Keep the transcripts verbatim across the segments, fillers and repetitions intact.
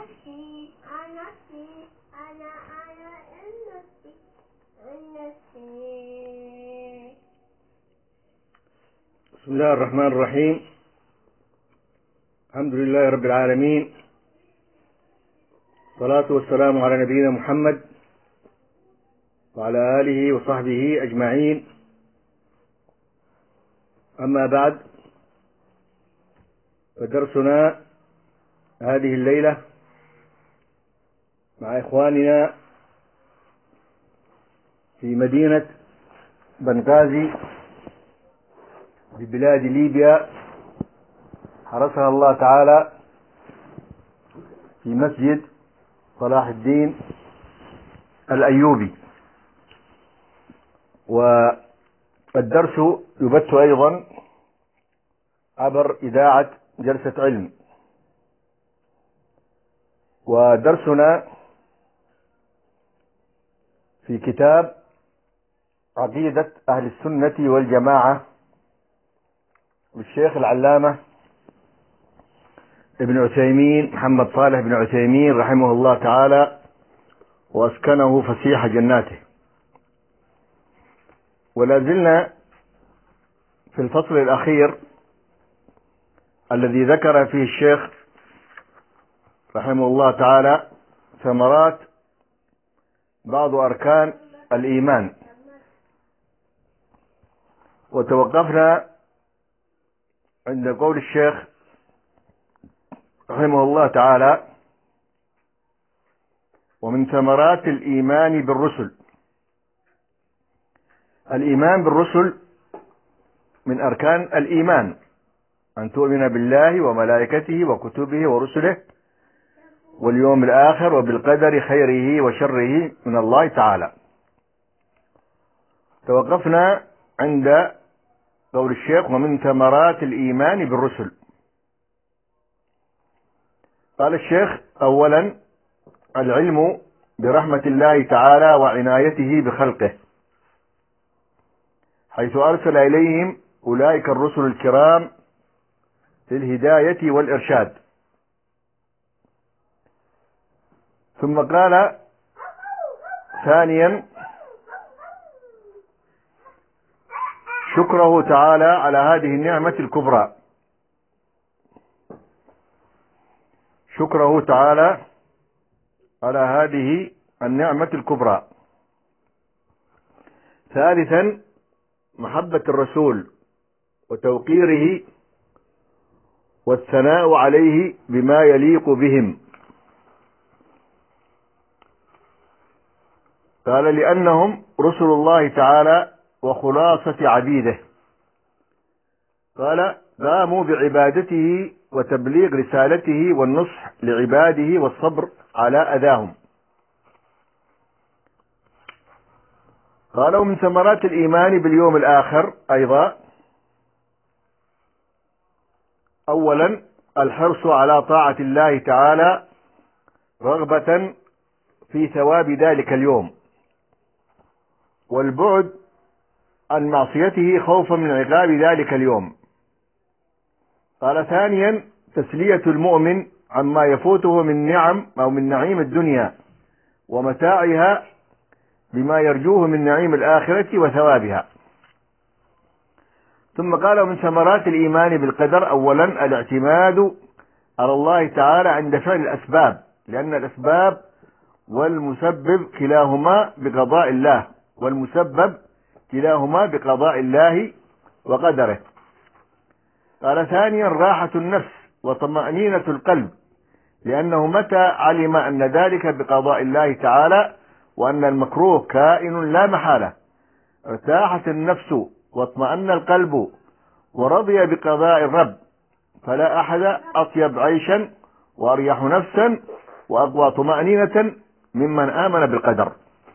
نفسي عن نفسي أنا أنا النفسي النفسي. بسم الله الرحمن الرحيم. الحمد لله رب العالمين، والصلاة والسلام على نبينا محمد وعلى آله وصحبه أجمعين. أما بعد، فدرسنا هذه الليلة مع إخواننا في مدينة بنغازي ببلاد ليبيا، حرسها الله تعالى، في مسجد صلاح الدين الأيوبي. والدرس يبث أيضا عبر إذاعة جلسة علم. ودرسنا في كتاب عقيدة أهل السنة والجماعة للشيخ العلامة ابن عثيمين، محمد صالح بن عثيمين رحمه الله تعالى وأسكنه فسيح جناته. ولا زلنا في الفصل الأخير الذي ذكر فيه الشيخ رحمه الله تعالى ثمرات بعض أركان الإيمان، وتوقفنا عند قول الشيخ رحمه الله تعالى: ومن ثمرات الإيمان بالرسل. الإيمان بالرسل من أركان الإيمان، أن تؤمن بالله وملائكته وكتبه ورسله واليوم الآخر وبالقدر خيره وشره من الله تعالى. توقفنا عند قول الشيخ: ومن ثمرات الإيمان بالرسل. قال الشيخ: أولا، العلم برحمة الله تعالى وعنايته بخلقه، حيث أرسل إليهم أولئك الرسل الكرام في الهداية والإرشاد. ثم قال: ثانيا، شكره تعالى على هذه النعمة الكبرى. شكره تعالى على هذه النعمة الكبرى. ثالثا، محبة الرسول وتوقيره والثناء عليه بما يليق بهم. قال: لأنهم رسل الله تعالى وخلاصة عبيده. قال: قاموا بعبادته وتبليغ رسالته والنصح لعباده والصبر على أذاهم. قال: ومن ثمرات الإيمان باليوم الآخر أيضا: أولا، الحرص على طاعة الله تعالى رغبة في ثواب ذلك اليوم، والبعد عن معصيته خوفا من عقاب ذلك اليوم. قال: ثانيا، تسلية المؤمن عما يفوته من نعم أو من نعيم الدنيا ومتاعها بما يرجوه من نعيم الآخرة وثوابها. ثم قال: ومن ثمرات الإيمان بالقدر: أولا، الاعتماد على الله تعالى عند فعل الأسباب، لأن الأسباب والمسبب كلاهما بقضاء الله، والمسبب كلاهما بقضاء الله وقدره. قال: ثانيا، راحة النفس وطمأنينة القلب، لأنه متى علم أن ذلك بقضاء الله تعالى وأن المكروه كائن لا محالة ارتاحت النفس واطمأن القلب ورضي بقضاء الرب، فلا أحد أطيب عيشا وأريح نفسا وأقوى طمأنينة ممن آمن بالقدر.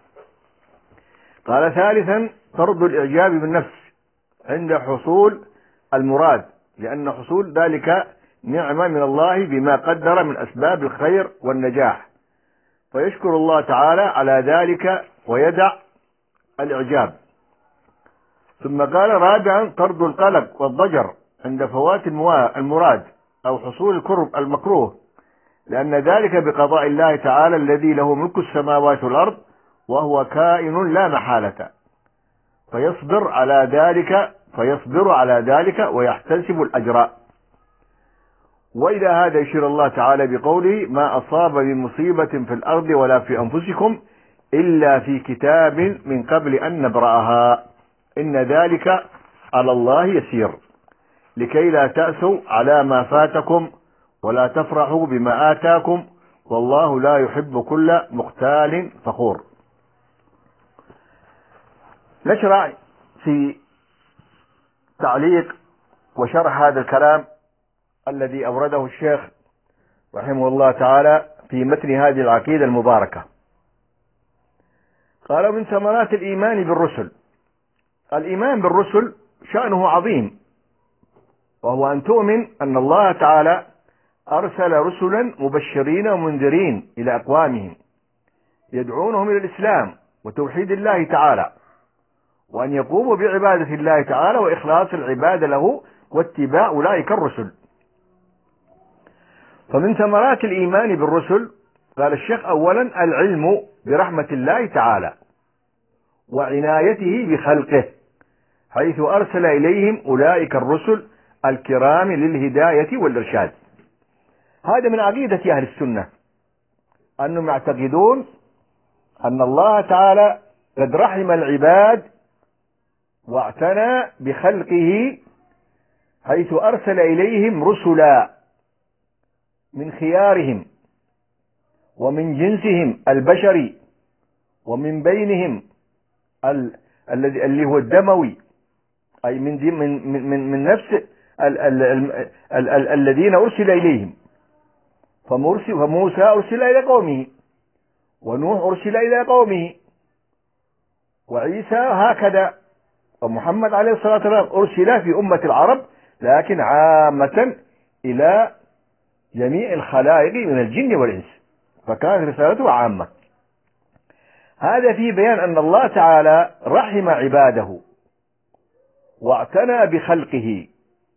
قال: ثالثا، طرد الإعجاب بالنفس عند حصول المراد، لأن حصول ذلك نعمة من الله بما قدر من أسباب الخير والنجاح، فيشكر الله تعالى على ذلك ويدع الإعجاب. ثم قال: رابعا، طرد القلق والضجر عند فوات المراد أو حصول الكرب المكروه، لأن ذلك بقضاء الله تعالى الذي له ملك السماوات والأرض، وهو كائن لا محالة، فيصبر على ذلك فيصبر على ذلك ويحتسب الأجر. وإلى هذا يشير الله تعالى بقوله: ما أصاب من مصيبة في الأرض ولا في أنفسكم إلا في كتاب من قبل أن نبرأها إن ذلك على الله يسير، لكي لا تأسوا على ما فاتكم ولا تفرحوا بما آتاكم والله لا يحب كل مختال فخور. نشرع في تعليق وشرح هذا الكلام الذي أورده الشيخ رحمه الله تعالى في متن هذه العقيدة المباركة. قال: من ثمرات الإيمان بالرسل. الإيمان بالرسل شأنه عظيم، وهو أن تؤمن أن الله تعالى أرسل رسلا مبشرين ومنذرين إلى أقوامهم يدعونهم إلى الإسلام وتوحيد الله تعالى، وأن يقوموا بعبادة الله تعالى وإخلاص العبادة له واتباع أولئك الرسل. فمن ثمرات الإيمان بالرسل قال الشيخ: أولا العلم برحمة الله تعالى وعنايته بخلقه، حيث أرسل إليهم أولئك الرسل الكرام للهداية والإرشاد. هذا من عقيدة أهل السنة، أنهم يعتقدون أن الله تعالى قد رحم العباد واعتنى بخلقه، حيث أرسل إليهم رسلا من خيارهم ومن جنسهم البشري، ومن بينهم الذي اللي هو الدموي، أي من من من من نفس ال ال ال ال ال الذين أرسل إليهم. فموسى أرسل إلى قومه، ونوح أرسل إلى قومه، وعيسى هكذا، ومحمد عليه الصلاة والسلام أرسل في أمة العرب، لكن عامة إلى جميع الخلائق من الجن والإنس، فكانت رسالته عامة. هذا في بيان أن الله تعالى رحم عباده واعتنى بخلقه،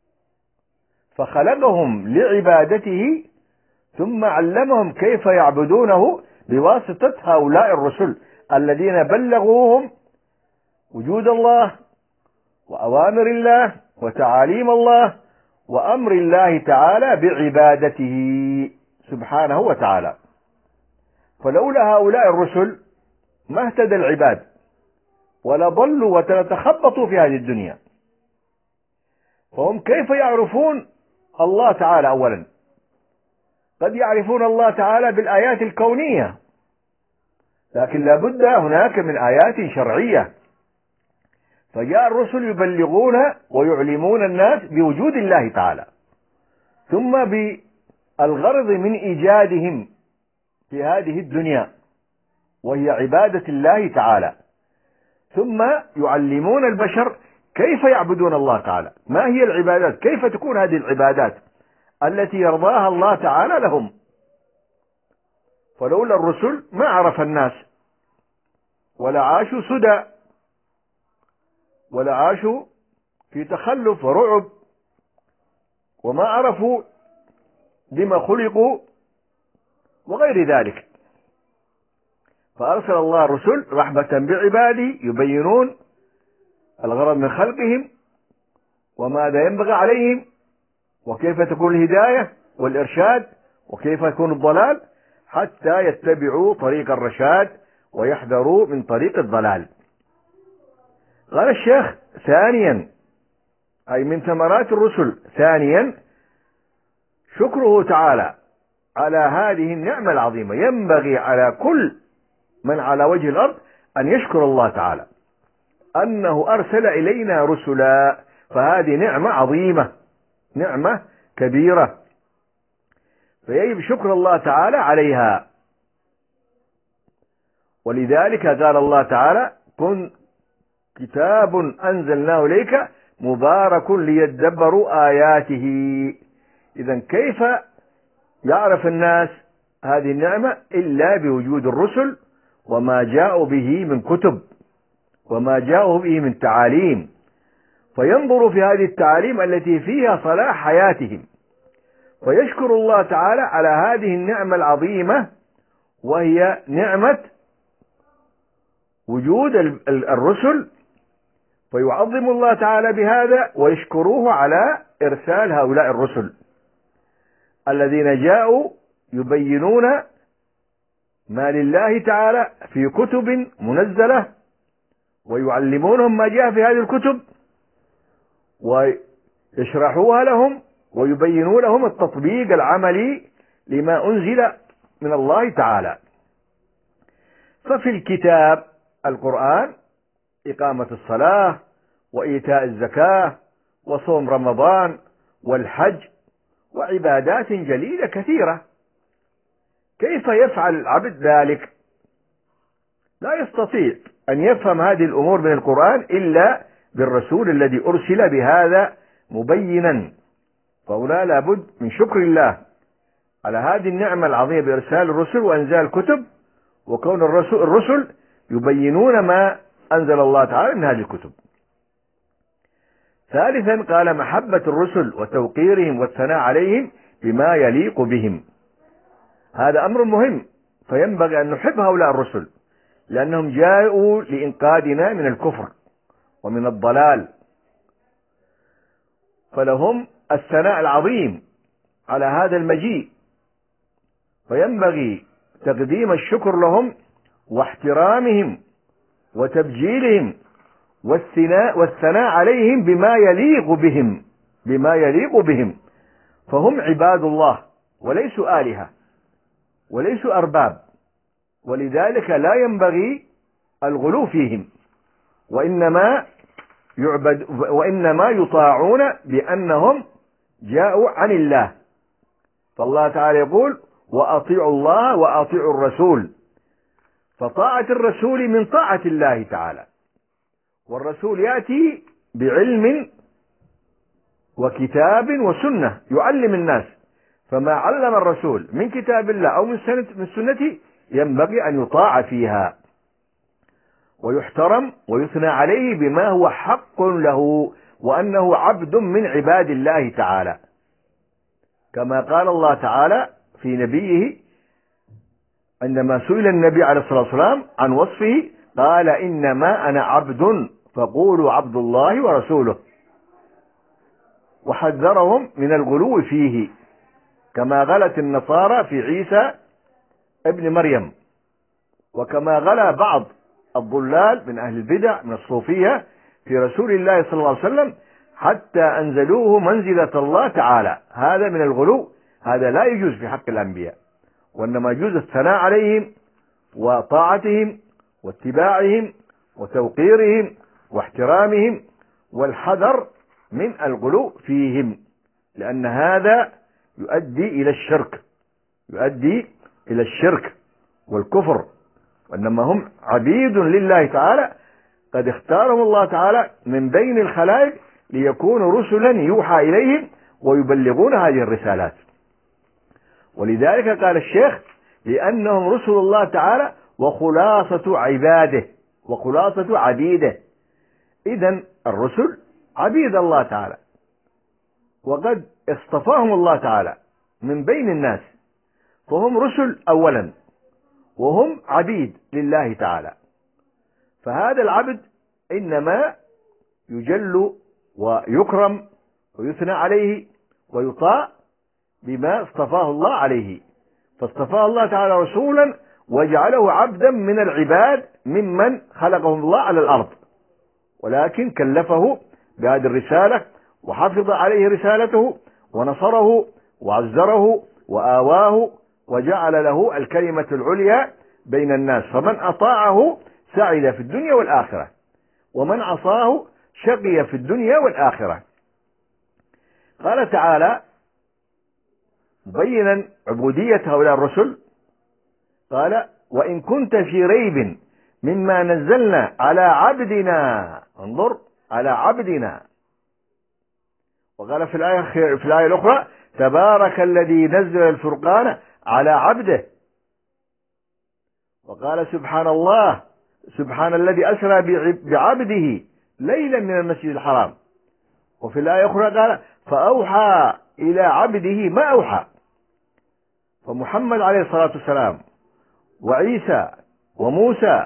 فخلقهم لعبادته ثم علمهم كيف يعبدونه بواسطة هؤلاء الرسل الذين بلغوهم وجود الله وأوامر الله وتعاليم الله وأمر الله تعالى بعبادته سبحانه وتعالى. فلولا هؤلاء الرسل ما اهتدى العباد ولا ضلوا وتخبطوا في هذه الدنيا. فهم كيف يعرفون الله تعالى؟ أولا قد يعرفون الله تعالى بالآيات الكونية، لكن لابد هناك من آيات شرعية، فجاء الرسل يبلغون ويعلمون الناس بوجود الله تعالى، ثم بالغرض من إيجادهم في هذه الدنيا وهي عبادة الله تعالى، ثم يعلمون البشر كيف يعبدون الله تعالى، ما هي العبادات، كيف تكون هذه العبادات التي يرضاها الله تعالى لهم. فلولا الرسل ما عرف الناس ولا عاشوا سدى ولا عاشوا في تخلف ورعب، وما عرفوا لما خلقوا وغير ذلك. فأرسل الله الرسل رحمة بعباده يبينون الغرض من خلقهم وماذا ينبغي عليهم وكيف تكون الهداية والإرشاد وكيف يكون الضلال، حتى يتبعوا طريق الرشاد ويحذروا من طريق الضلال. قال الشيخ: ثانيا، أي من ثمرات الرسل، ثانيا شكره تعالى على هذه النعمة العظيمة. ينبغي على كل من على وجه الأرض أن يشكر الله تعالى أنه أرسل إلينا رسلا، فهذه نعمة عظيمة، نعمة كبيرة، فيجب شكر الله تعالى عليها. ولذلك قال الله تعالى: كن كتاب أنزلناه إليك مبارك ليدبروا آياته. إذن كيف يعرف الناس هذه النعمة إلا بوجود الرسل وما جاءوا به من كتب وما جاءوا به من تعاليم، فينظروا في هذه التعاليم التي فيها صلاح حياتهم، فيشكر الله تعالى على هذه النعمة العظيمة، وهي نعمة وجود الرسل، فيعظم الله تعالى بهذا ويشكروه على إرسال هؤلاء الرسل الذين جاءوا يبينون ما لله تعالى في كتب منزلة، ويعلمونهم ما جاء في هذه الكتب، ويشرحوها لهم ويبينون لهم التطبيق العملي لما أنزل من الله تعالى. ففي الكتاب القرآن إقامة الصلاة وإيتاء الزكاة وصوم رمضان والحج وعبادات جليلة كثيرة. كيف يفعل العبد ذلك؟ لا يستطيع أن يفهم هذه الأمور من القرآن إلا بالرسول الذي أرسل بهذا مبينا. فهنا لابد من شكر الله على هذه النعمة العظيمة بإرسال الرسل وإنزال الكتب، وكون الرسل, الرسل يبينون ما أنزل الله تعالى من هذه الكتب. ثالثا قال محبة الرسل وتوقيرهم والثناء عليهم بما يليق بهم. هذا أمر مهم، فينبغي أن نحب هؤلاء الرسل لأنهم جاءوا لإنقاذنا من الكفر ومن الضلال، فلهم الثناء العظيم على هذا المجيء، فينبغي تقديم الشكر لهم واحترامهم وتبجيلهم والثناء والثناء عليهم بما يليق بهم بما يليق بهم فهم عباد الله وليسوا آلهة وليسوا أرباب، ولذلك لا ينبغي الغلو فيهم، وإنما يعبد وإنما يطاعون بأنهم جاءوا عن الله. فالله تعالى يقول وأطيعوا الله وأطيعوا الرسول، فطاعة الرسول من طاعة الله تعالى، والرسول يأتي بعلم وكتاب وسنة يعلم الناس، فما علم الرسول من كتاب الله أو من سنته ينبغي أن يطاع فيها ويحترم ويثنى عليه بما هو حق له، وأنه عبد من عباد الله تعالى، كما قال الله تعالى في نبيه عندما سئل النبي عليه الصلاة والسلام عن وصفه قال إنما أنا عبد فقولوا عبد الله ورسوله، وحذرهم من الغلو فيه كما غلت النصارى في عيسى ابن مريم، وكما غلا بعض الضلال من أهل البدع من الصوفية في رسول الله صلى الله عليه وسلم حتى أنزلوه منزلة الله تعالى. هذا من الغلو، هذا لا يجوز في حق الأنبياء، وإنما يجوز الثناء عليهم وطاعتهم واتباعهم وتوقيرهم واحترامهم والحذر من الغلو فيهم، لأن هذا يؤدي إلى الشرك يؤدي إلى الشرك والكفر، وإنما هم عبيد لله تعالى قد اختارهم الله تعالى من بين الخلائق ليكونوا رسلا يوحى إليهم ويبلغون هذه الرسالات. ولذلك قال الشيخ لأنهم رسل الله تعالى وخلاصة عباده وخلاصة عبيده. إذن الرسل عبيد الله تعالى، وقد اصطفاهم الله تعالى من بين الناس، فهم رسل أولا وهم عبيد لله تعالى. فهذا العبد إنما يجل ويكرم ويثنى عليه ويطاع بما اصطفاه الله عليه، فاصطفاه الله تعالى رسولا وجعله عبدا من العباد ممن خلقهم الله على الأرض، ولكن كلفه بهذه الرسالة وحفظ عليه رسالته ونصره وعزره وآواه وجعل له الكلمة العليا بين الناس، فمن أطاعه سعد في الدنيا والآخرة، ومن عصاه شقي في الدنيا والآخرة. قال تعالى مبينا عبودية هؤلاء الرسل قال وإن كنت في ريب مما نزلنا على عبدنا، انظر على عبدنا. وقال في الآية في الآية الأخرى تبارك الذي نزل الفرقان على عبده. وقال سبحان الله سبحان الذي أسرى بعبده ليلا من المسجد الحرام. وفي الآية الأخرى قال فأوحى إلى عبده ما أوحى. فمحمد عليه الصلاة والسلام وعيسى وموسى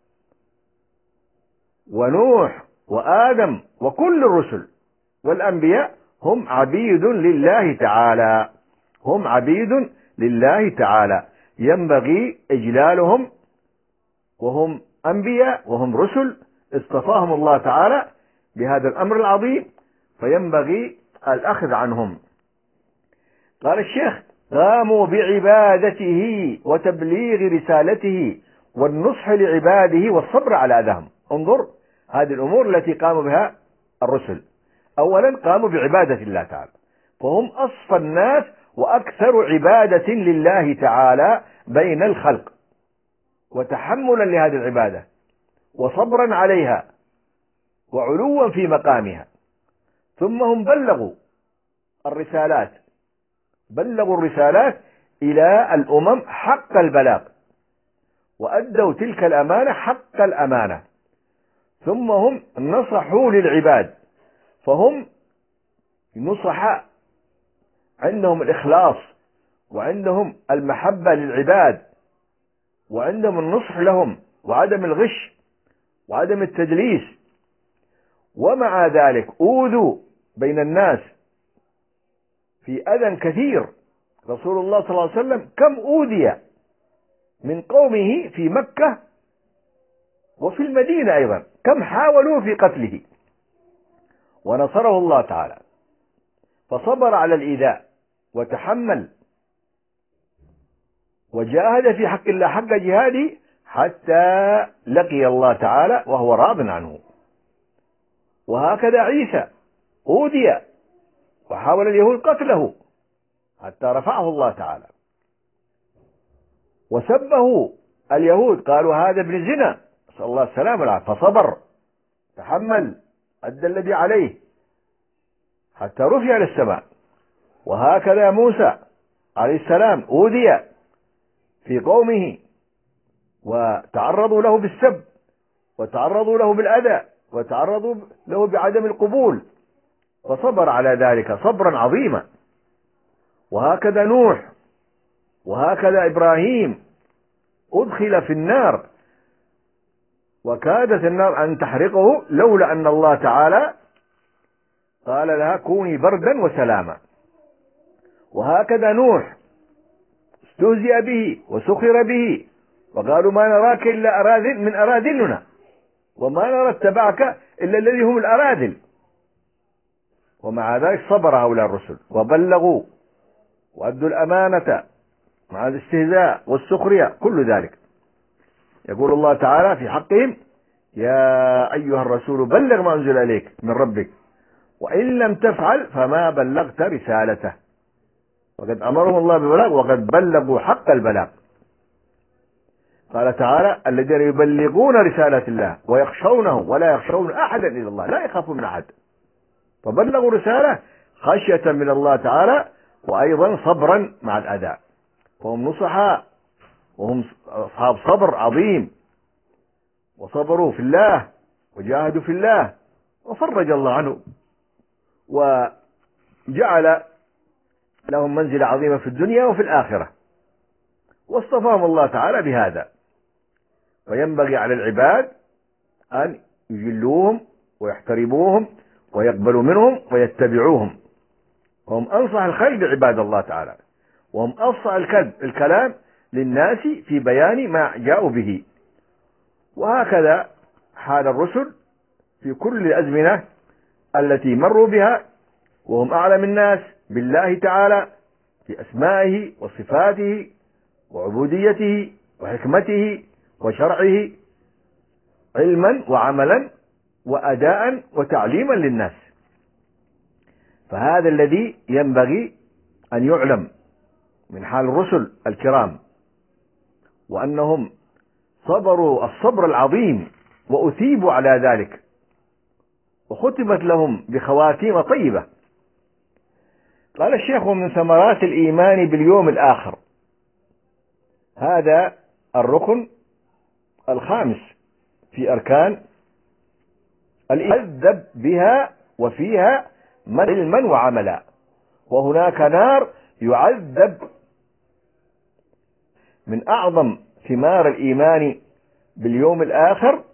ونوح وآدم وكل الرسل والأنبياء هم عبيد لله تعالى، هم عبيد لله تعالى، ينبغي إجلالهم، وهم أنبياء وهم رسل اصطفاهم الله تعالى بهذا الأمر العظيم، فينبغي الأخذ عنهم. قال الشيخ: قاموا بعبادته وتبليغ رسالته والنصح لعباده والصبر على أذاهم. انظر هذه الأمور التي قاموا بها الرسل. أولا قاموا بعبادة الله تعالى، فهم أصفى الناس وأكثر عبادة لله تعالى بين الخلق، وتحملا لهذه العبادة وصبرا عليها وعلوا في مقامها. ثم هم بلغوا الرسالات، بلغوا الرسالات إلى الأمم حق البلاغ، وأدوا تلك الأمانة حق الأمانة. ثم هم نصحوا للعباد، فهم نصحاء، عندهم الإخلاص وعندهم المحبة للعباد وعندهم النصح لهم وعدم الغش وعدم التدليس. ومع ذلك أوذوا بين الناس في أذى كثير. رسول الله صلى الله عليه وسلم كم أوذي من قومه في مكة وفي المدينة أيضا، كم حاولوا في قتله، ونصره الله تعالى، فصبر على الإيذاء وتحمل وجاهد في حق الله حق جهاده حتى لقي الله تعالى وهو راض عنه. وهكذا عيسى أوذي وحاول اليهود قتله حتى رفعه الله تعالى، وسبه اليهود، قالوا هذا ابن زنا، نسأل الله السلامة والعافية، فصبر تحمل أدى الذي عليه حتى رفع إلى السماء. وهكذا موسى عليه السلام أوذي في قومه وتعرضوا له بالسب وتعرضوا له بالأذى وتعرضوا له بعدم القبول، فصبر على ذلك صبرا عظيما. وهكذا نوح، وهكذا إبراهيم أدخل في النار وكادت النار أن تحرقه لولا أن الله تعالى قال لها كوني بردا وسلاما. وهكذا نوح استهزئ به وسخر به وقالوا ما نراك إلا أراذل من أراذلنا وما نرى اتبعك إلا الذي هم الأراذل. ومع ذلك صبر هؤلاء الرسل وبلغوا وأدوا الأمانة مع الاستهزاء والسخرية كل ذلك. يقول الله تعالى في حقهم: يا أيها الرسول بلغ ما أنزل إليك من ربك وإن لم تفعل فما بلغت رسالته. وقد أمرهم الله بالبلاغ وقد بلغوا حق البلاغ. قال تعالى: الذين يبلغون رسالة الله ويخشونه ولا يخشون أحدا إلا الله، لا يخافون من أحد. فبلغوا رسالة خشية من الله تعالى وأيضا صبرا مع الأذى، فهم نصحاء وهم أصحاب صبر عظيم، وصبروا في الله وجاهدوا في الله وفرج الله عنه وجعل لهم منزلة عظيمة في الدنيا وفي الآخرة، واصطفاهم الله تعالى بهذا. فينبغي على العباد أن يجلوهم ويحترموهم ويقبلوا منهم ويتبعوهم، وهم أنصح الخلق بعباد الله تعالى، وهم أفصح الكلام للناس في بيان ما جاءوا به. وهكذا حال الرسل في كل الأزمنة التي مروا بها، وهم أعلم الناس بالله تعالى في أسمائه وصفاته وعبوديته وحكمته وشرعه علما وعملا وأداء وتعليما للناس. فهذا الذي ينبغي أن يعلم من حال الرسل الكرام، وأنهم صبروا الصبر العظيم وأثيبوا على ذلك، وختمت لهم بخواتيم طيبة. قال الشيخ: من ثمرات الإيمان باليوم الآخر، هذا الركن الخامس في أركان الإيمان بها وفيها علما وعملا، وهناك نار يعذب. من أعظم ثمار الإيمان باليوم الآخر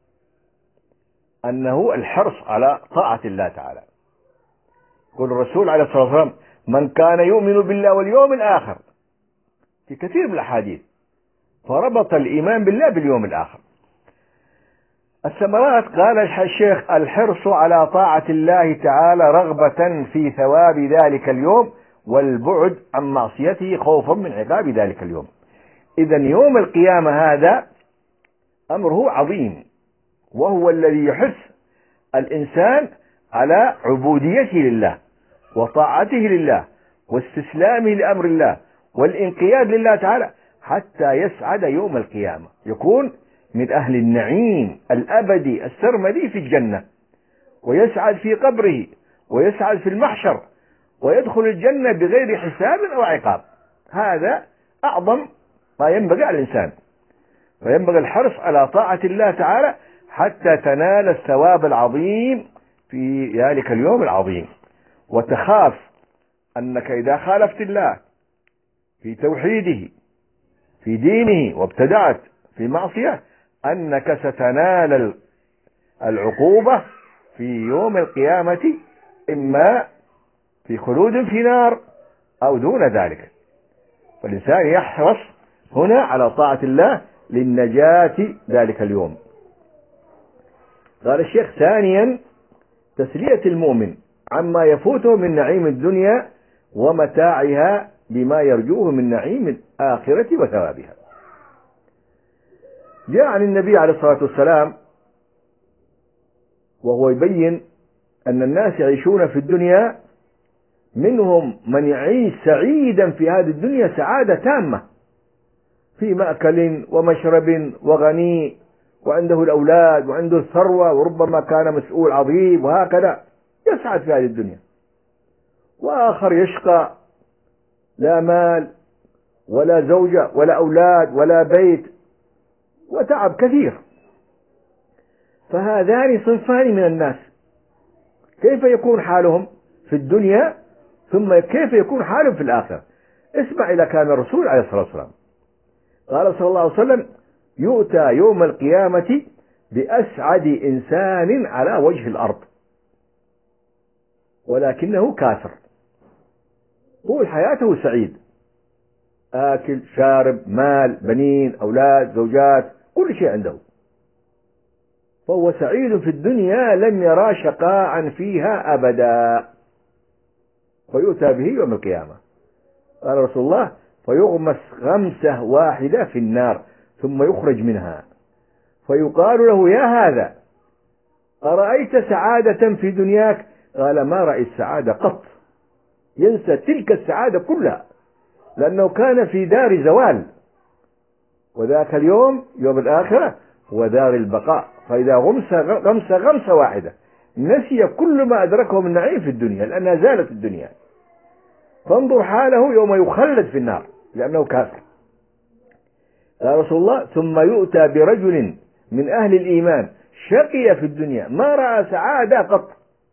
أنه الحرص على طاعة الله تعالى. يقول الرسول عليه الصلاة والسلام: من كان يؤمن بالله واليوم الآخر، في كثير من الأحاديث، فربط الإيمان بالله باليوم الآخر. الثمرات قال الشيخ: الحرص على طاعة الله تعالى رغبة في ثواب ذلك اليوم، والبعد عن معصيته خوفا من عقاب ذلك اليوم. إذن يوم القيامة هذا أمره عظيم، وهو الذي يحث الإنسان على عبوديته لله وطاعته لله واستسلامه لأمر الله والانقياد لله تعالى حتى يسعد يوم القيامة، يكون من أهل النعيم الأبدي السرمدي في الجنة، ويسعد في قبره، ويسعد في المحشر، ويدخل الجنة بغير حساب أو عقاب. هذا أعظم ما ينبغي على الإنسان، فينبغي الحرص على طاعة الله تعالى حتى تنال الثواب العظيم في ذلك اليوم العظيم، وتخاف أنك إذا خالفت الله في توحيده في دينه وابتدعت في معصية أنك ستنال العقوبة في يوم القيامة، إما في خلود في نار أو دون ذلك. فالإنسان يحرص هنا على طاعة الله للنجاة ذلك اليوم. قال الشيخ: ثانيا تسلية المؤمن عما يفوته من نعيم الدنيا ومتاعها بما يرجوه من نعيم الآخرة وثوابها. جاء عن النبي عليه الصلاة والسلام وهو يبين أن الناس يعيشون في الدنيا، منهم من يعيش سعيدا في هذه الدنيا سعادة تامة، في مأكل ومشرب وغني، وعنده الأولاد وعنده الثروة، وربما كان مسؤول عظيم، وهكذا يسعد في هذه الدنيا. وآخر يشقى، لا مال ولا زوجة ولا أولاد ولا بيت، وتعب كثير. فهذان صنفان من الناس، كيف يكون حالهم في الدنيا ثم كيف يكون حالهم في الآخرة؟ اسمع إلى كلام الرسول عليه الصلاة والسلام. قال صلى الله عليه وسلم: يؤتى يوم القيامة بأسعد إنسان على وجه الأرض ولكنه كافر، طول حياته سعيد، آكل شارب مال بنين أولاد زوجات كل شيء عنده، فهو سعيد في الدنيا لم يرى شقاء فيها أبدا. فيؤتى به يوم القيامة، قال رسول الله: فيغمس غمسة واحدة في النار ثم يخرج منها، فيقال له: يا هذا أرأيت سعادة في دنياك؟ قال: ما رأيت سعادة قط. ينسى تلك السعادة كلها، لأنه كان في دار زوال، وذاك اليوم يوم الآخرة هو دار البقاء. فإذا غمس غمس غمسة واحدة نسي كل ما أدركه من نعيم في الدنيا، لأنها زالت الدنيا. فانظر حاله يوم يخلد في النار لأنه كافر. قال رسول الله: ثم يؤتى برجل من أهل الإيمان شقي في الدنيا ما رأى سعادة قط،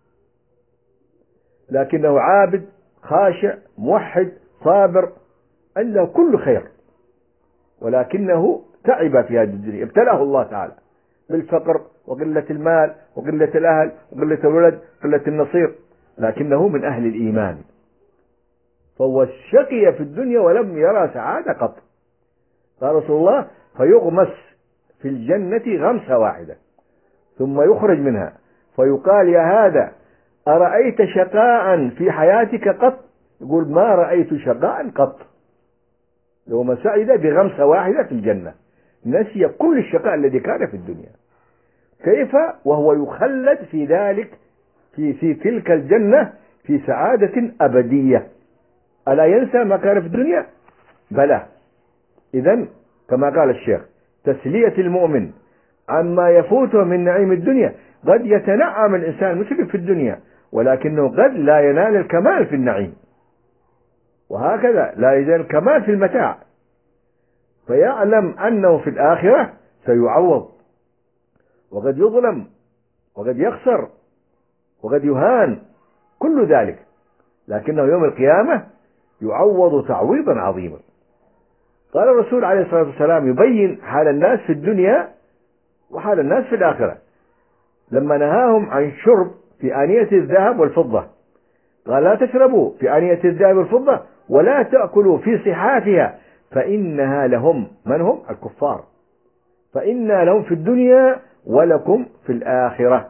لكنه عابد خاشع موحد صابر عنده كل خير، ولكنه تعب في هذه الدنيا، ابتلاه الله تعالى بالفقر وقلة المال وقلة الأهل وقلة الولد وقلة النصير، لكنه من أهل الإيمان، فهو شقي في الدنيا ولم يرى سعادة قط. قال رسول الله: فيغمس في الجنة غمسة واحدة ثم يخرج منها، فيقال: يا هذا أرأيت شقاء في حياتك قط؟ يقول: ما رأيت شقاء قط. يوم سعد بغمسة واحدة في الجنة نسي كل الشقاء الذي كان في الدنيا. كيف وهو يخلد في ذلك في, في تلك الجنة في سعادة أبدية؟ ألا ينسى ما كان في الدنيا؟ بلى. إذن كما قال الشيخ: تسلية المؤمن عما يفوته من نعيم الدنيا. قد يتنعم الإنسان مسلم في الدنيا، ولكنه قد لا ينال الكمال في النعيم، وهكذا لا ينال الكمال في المتاع، فيعلم أنه في الآخرة سيعوض، وقد يظلم وقد يخسر وقد يهان كل ذلك، لكنه يوم القيامة يعوض تعويضا عظيما. قال الرسول عليه الصلاة والسلام يبين حال الناس في الدنيا وحال الناس في الآخرة لما نهاهم عن شرب في آنية الذهب والفضة، قال لا تشربوا في آنية الذهب والفضة ولا تأكلوا في صحافها فإنها لهم، من هم؟ الكفار، فإنا لهم في الدنيا ولكم في الآخرة.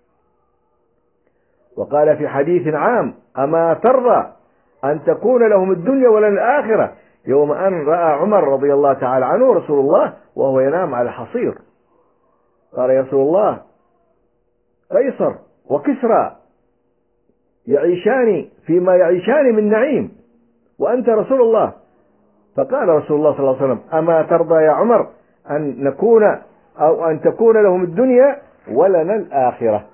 وقال في حديث عام أما ترضى أن تكون لهم الدنيا ولا الآخرة، يوم أن رأى عمر رضي الله تعالى عنه رسول الله وهو ينام على الحصير، قال يا رسول الله قيصر وكسرى يعيشان فيما يعيشان من نعيم وأنت رسول الله، فقال رسول الله صلى الله عليه وسلم أما ترضى يا عمر أن نكون أو أن تكون لهم الدنيا ولنا الآخرة؟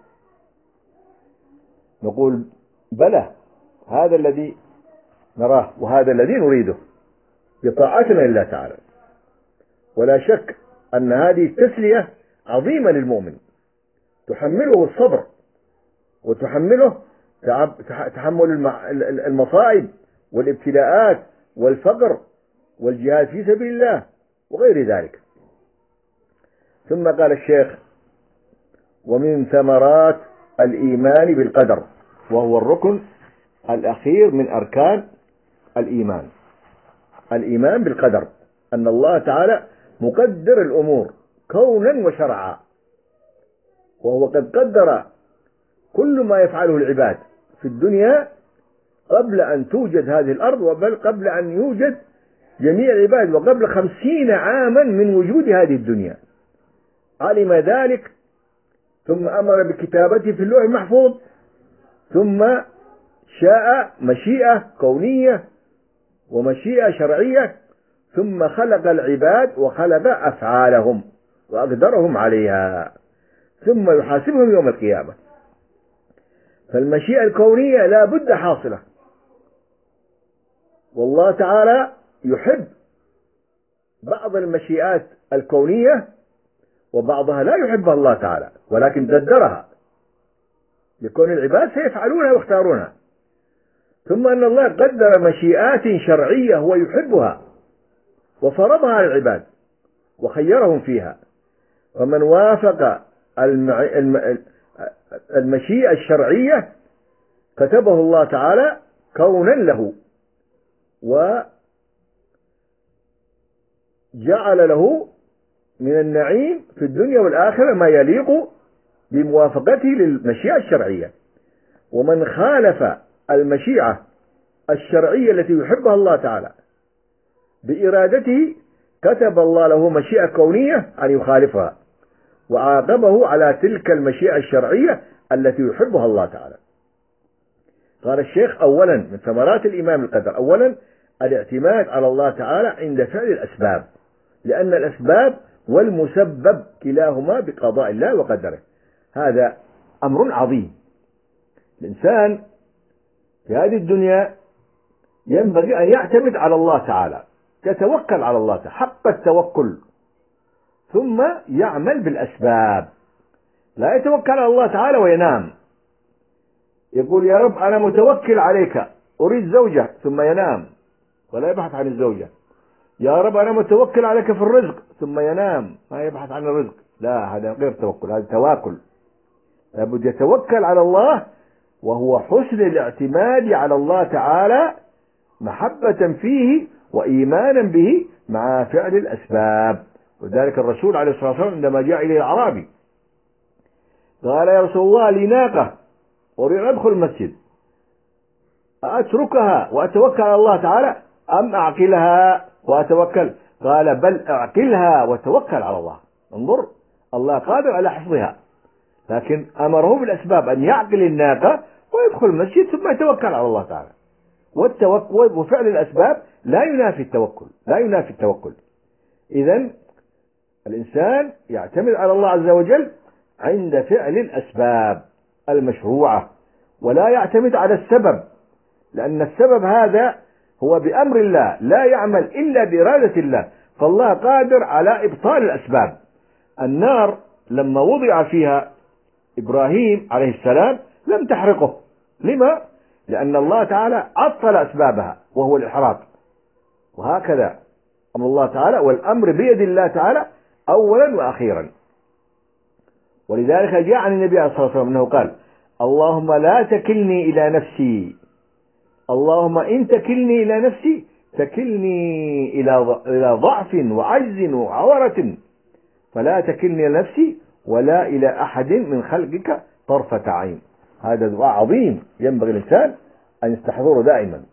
نقول بلى، هذا الذي نراه وهذا الذي نريده بطاعتنا لله تعالى. ولا شك أن هذه التسلية عظيمة للمؤمن، تحمله الصبر وتحمله تحمل المصائب والابتلاءات والفقر والجهاد في سبيل الله وغير ذلك. ثم قال الشيخ ومن ثمرات الإيمان بالقدر، وهو الركن الأخير من أركان الإيمان، الإيمان بالقدر، أن الله تعالى مقدر الأمور كونا وشرعا، وهو قد قدر كل ما يفعله العباد في الدنيا قبل أن توجد هذه الأرض، وبل قبل أن يوجد جميع العباد، وقبل خمسين عاما من وجود هذه الدنيا علم ذلك، ثم أمر بكتابته في اللوح المحفوظ، ثم شاء مشيئة كونية ومشيئة شرعية، ثم خلق العباد وخلق أفعالهم وأقدرهم عليها، ثم يحاسبهم يوم القيامة. فالمشيئة الكونية لا بد حاصلة، والله تعالى يحب بعض المشيئات الكونية وبعضها لا يحبها الله تعالى، ولكن قدرها لكون العباد سيفعلونها ويختارونها. ثم أن الله قدر مشيئات شرعية هو يحبها وفرضها على العباد وخيرهم فيها، فمن وافق المشيئة الشرعية كتبه الله تعالى كونا له، وجعل له من النعيم في الدنيا والآخرة ما يليق بموافقته للمشيئة الشرعية. ومن خالف المشيئة الشرعية التي يحبها الله تعالى بإرادته كتب الله له مشيئة كونية أن يخالفها، وعاقبه على تلك المشيئة الشرعية التي يحبها الله تعالى. قال الشيخ أولا من ثمرات الإيمان بالقدر، أولا الاعتماد على الله تعالى عند فعل الأسباب، لأن الأسباب والمسبب كلاهما بقضاء الله وقدره. هذا أمر عظيم. الإنسان في هذه الدنيا ينبغي أن يعتمد على الله تعالى، يتوكل على الله تعالى حق التوكل، ثم يعمل بالأسباب، لا يتوكل على الله تعالى وينام، يقول يا رب أنا متوكل عليك أريد زوجة، ثم ينام ولا يبحث عن الزوجة. يا رب أنا متوكل عليك في الرزق، ثم ينام ما يبحث عن الرزق. لا، هذا غير توكل، هذا تواكل. لابد يتوكل على الله، وهو حسن الاعتماد على الله تعالى محبة فيه وإيمانا به مع فعل الأسباب. وذلك الرسول عليه الصلاة والسلام عندما جاء إليه الأعرابي قال يا رسول الله لي ناقة أريد أن أدخل المسجد، أتركها وأتوكل على الله تعالى أم أعقلها وأتوكل؟ قال بل أعقلها وتوكل على الله. انظر، الله قادر على حفظها، لكن أمره بالأسباب أن يعقل الناقة ويدخل المسجد ثم يتوكل على الله تعالى. والتوكل وفعل الأسباب لا ينافي التوكل، لا ينافي التوكل. إذن الإنسان يعتمد على الله عز وجل عند فعل الأسباب المشروعة، ولا يعتمد على السبب، لأن السبب هذا هو بأمر الله لا يعمل إلا بإرادة الله، فالله قادر على إبطال الأسباب. النار لما وضع فيها إبراهيم عليه السلام لم تحرقه، لما؟ لأن الله تعالى عطل أسبابها وهو الإحراق. وهكذا أمر الله تعالى، والأمر بيد الله تعالى أولا وأخيرا. ولذلك جاء عن النبي عليه الصلاة والسلام أنه قال: اللهم لا تكلني إلى نفسي، اللهم إن تكلني إلى نفسي تكلني إلى ضعف وعجز وعورة، فلا تكلني إلى نفسي ولا إلى أحد من خلقك طرفة عين. هذا دعاء عظيم ينبغي الإنسان أن يستحضره دائما.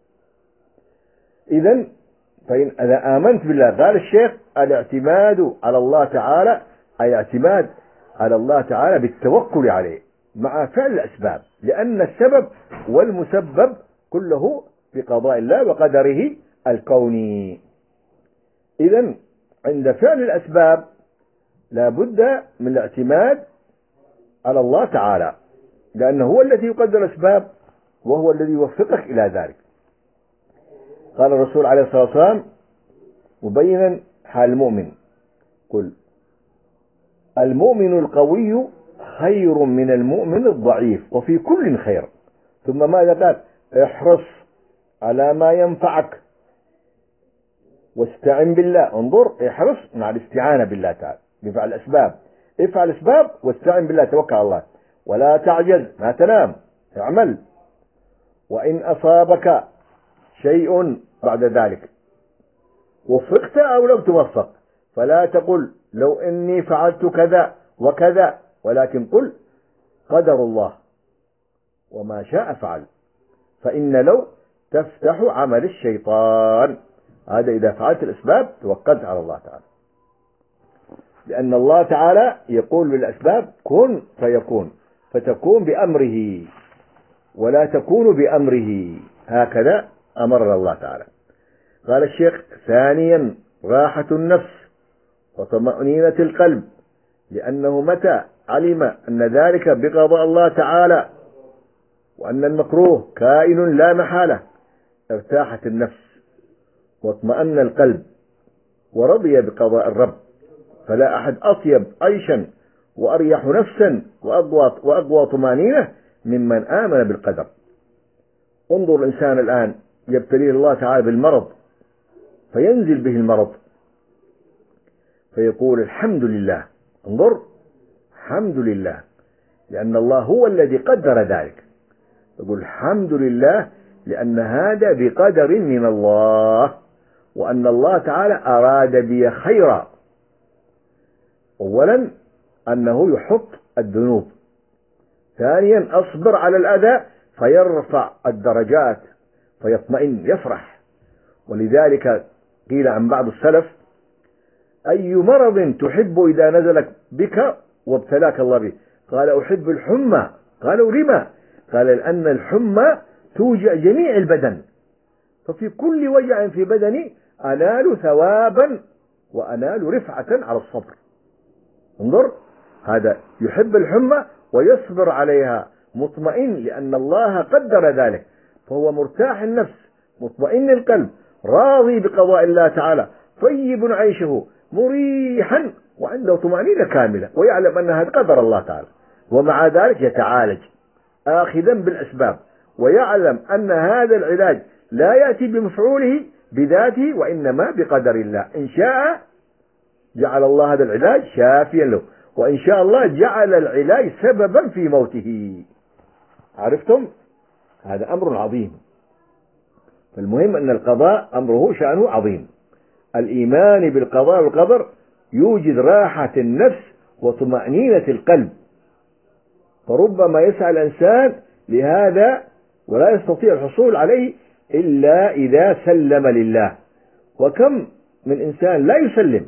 إذن فإن أنا آمنت بالله، قال الشيخ: الاعتماد على الله تعالى، أي اعتماد على الله تعالى بالتوكل عليه مع فعل الأسباب، لأن السبب والمسبب كله بقضاء الله وقدره الكوني. إذن عند فعل الأسباب لا بد من الاعتماد على الله تعالى، لأنه هو الذي يقدر الأسباب وهو الذي يوفقك إلى ذلك. قال الرسول عليه الصلاة والسلام مبينا حال المؤمن: قل المؤمن القوي خير من المؤمن الضعيف وفي كل خير. ثم ماذا قال؟ احرص على ما ينفعك واستعن بالله. انظر، احرص مع الاستعانة بالله تعالى بفعل الأسباب، افعل الأسباب واستعن بالله، توكل على الله. ولا تعجز، ما تنام، اعمل. وإن أصابك شيء بعد ذلك وفقت أو لم توفق فلا تقل لو إني فعلت كذا وكذا، ولكن قل قدر الله وما شاء فعل، فإن لو تفتح عمل الشيطان. هذا إذا فعلت الأسباب توكلت على الله تعالى، لأن الله تعالى يقول بالأسباب كن فيكون، فتكون بأمره ولا تكون بأمره. هكذا أمر الله تعالى. قال الشيخ: ثانيا راحة النفس وطمأنينة القلب، لأنه متى علم أن ذلك بقضاء الله تعالى وأن المكروه كائن لا محالة ارتاحت النفس واطمأن القلب ورضي بقضاء الرب. فلا أحد أطيب عيشا وأريح نفسا وأقوى, وأقوى طمأنينة ممن آمن بالقدر. انظر الإنسان الآن يبتليه الله تعالى بالمرض فينزل به المرض فيقول الحمد لله. انظر، الحمد لله، لأن الله هو الذي قدر ذلك. يقول الحمد لله لأن هذا بقدر من الله، وأن الله تعالى أراد بي خيرا. أولا أنه يحط الذنوب، ثانيا أصبر على الأذى فيرفع الدرجات فيطمئن يفرح. ولذلك قيل عن بعض السلف: أي مرض تحب إذا نزلك بك وابتلاك الله به؟ قال: أحب الحمى. قالوا: لما؟ قال: لأن الحمى توجع جميع البدن، ففي كل وجع في بدني أنال ثوابا وأنال رفعة على الصبر. انظر، هذا يحب الحمى ويصبر عليها مطمئن لأن الله قدر ذلك، فهو مرتاح النفس مطمئن القلب راضي بقضاء الله تعالى طيب عيشه مريحا وعنده طمأنينة كاملة، ويعلم أن هذا قدر الله تعالى، ومع ذلك يتعالج آخذا بالأسباب، ويعلم أن هذا العلاج لا يأتي بمفعوله بذاته وإنما بقدر الله. إن شاء جعل الله هذا العلاج شافيا له، وإن شاء الله جعل العلاج سببا في موته. عرفتم؟ هذا أمر عظيم. فالمهم أن القضاء أمره شأنه عظيم. الإيمان بالقضاء والقدر يوجد راحة النفس وطمأنينة القلب، فربما يسعى الإنسان لهذا ولا يستطيع الحصول عليه إلا إذا سلم لله. وكم من إنسان لا يسلم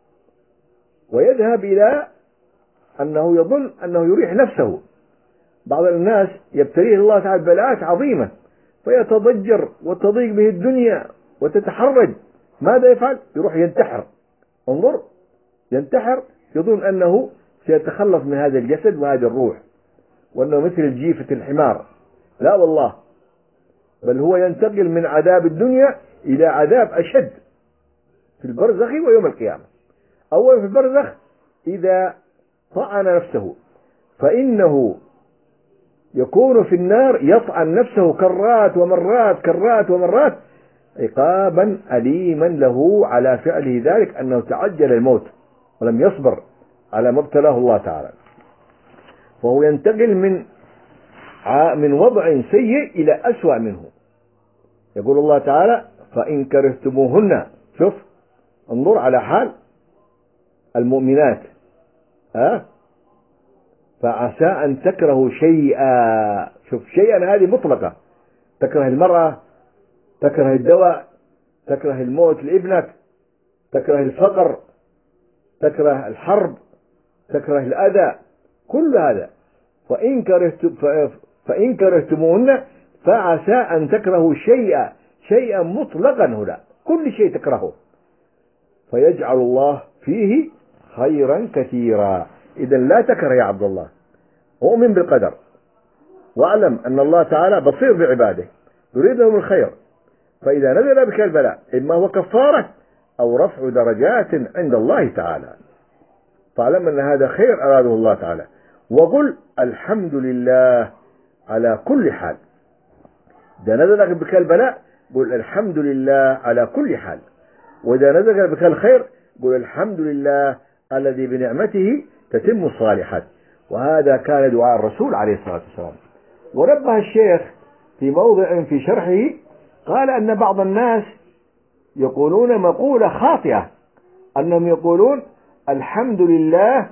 ويذهب إلى أنه يظن أنه يريح نفسه. بعض الناس يبتليه الله تعالى بلاءات عظيمة فيتضجر وتضيق به الدنيا وتتحرج. ماذا يفعل؟ يروح ينتحر. انظر، ينتحر يظن أنه سيتخلص من هذا الجسد وهذه الروح، وأنه مثل جيفة الحمار. لا والله، بل هو ينتقل من عذاب الدنيا إلى عذاب أشد في البرزخ ويوم القيامة. أولا في البرزخ إذا طعن نفسه فإنه يكون في النار يطعن نفسه كرات ومرات كرات ومرات عقابا أليما له على فعله ذلك، أنه تعجل الموت ولم يصبر على ما ابتلاه الله تعالى. فهو ينتقل من من وضع سيء إلى أسوأ منه. يقول الله تعالى فإن كرهتموهن، شوف انظر على حال المؤمنات، ها فعسى أن تكرهوا شيئا، شوف شيئا هذه مطلقة، تكره المرأة، تكره الدواء، تكره الموت لابنك، تكره الفقر، تكره الحرب، تكره الأذى، كل هذا. فإن كرهتم فإن كرهتموهن فعسى أن تكرهوا شيئا، شيئا مطلقا هنا، كل شيء تكرهه، فيجعل الله فيه خيرا كثيرا. إذا لا تكره يا عبد الله، أؤمن بالقدر، واعلم أن الله تعالى بصير بعباده يريد لهم الخير. فإذا نزل بك البلاء إما هو كفارة أو رفع درجات عند الله تعالى، فاعلم أن هذا خير أراده الله تعالى. وقل الحمد لله على كل حال. إذا نزل بك البلاء قل الحمد لله على كل حال، وإذا نزل بك الخير قل الحمد لله الذي بنعمته تتم الصالحات. وهذا كان دعاء الرسول عليه الصلاة والسلام. ونبه الشيخ في موضع في شرحه قال أن بعض الناس يقولون مقولة خاطئة، أنهم يقولون الحمد لله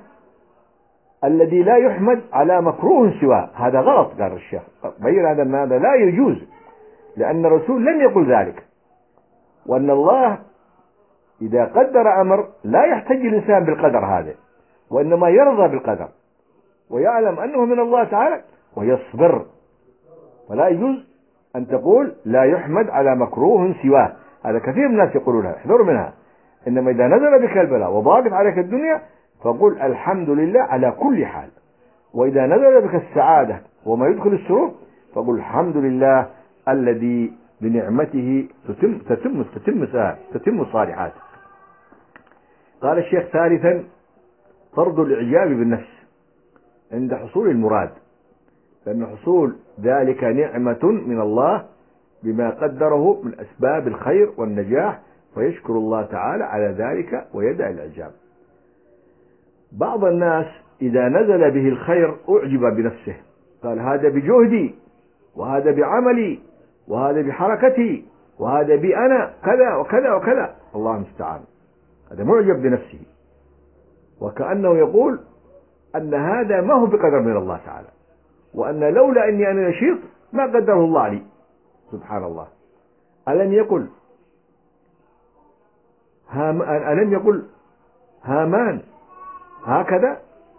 الذي لا يحمد على مكروه سواه. هذا غلط، قال الشيخ بين هذا أن هذا لا يجوز، لأن الرسول لم يقل ذلك، وأن الله إذا قدر أمر لا يحتج الإنسان بالقدر هذا، وإنما يرضى بالقدر ويعلم أنه من الله تعالى ويصبر. فلا يجوز أن تقول لا يحمد على مكروه سواه، هذا كثير من الناس يقولونها، احذروا منها. إنما إذا نزل بك البلاء وضاقت عليك الدنيا فقل الحمد لله على كل حال، وإذا نزل بك السعادة وما يدخل السرور فقل الحمد لله الذي بنعمته تتم تتم تتم تتم الصالحات. قال الشيخ ثالثا فرض الإعجاب بالنفس عند حصول المراد، لأن حصول ذلك نعمة من الله بما قدره من أسباب الخير والنجاح، فيشكر الله تعالى على ذلك ويدعي الإعجاب. بعض الناس إذا نزل به الخير أعجب بنفسه، قال هذا بجهدي، وهذا بعملي، وهذا بحركتي، وهذا بي أنا كذا وكذا وكذا، الله المستعان، هذا معجب بنفسه، وكأنه يقول أن هذا ما هو بقدر من الله تعالى، وأن لولا أني أنا نشيط ما قدره الله لي. سبحان الله. ألم يقل هام ألم يقل هامان هكذا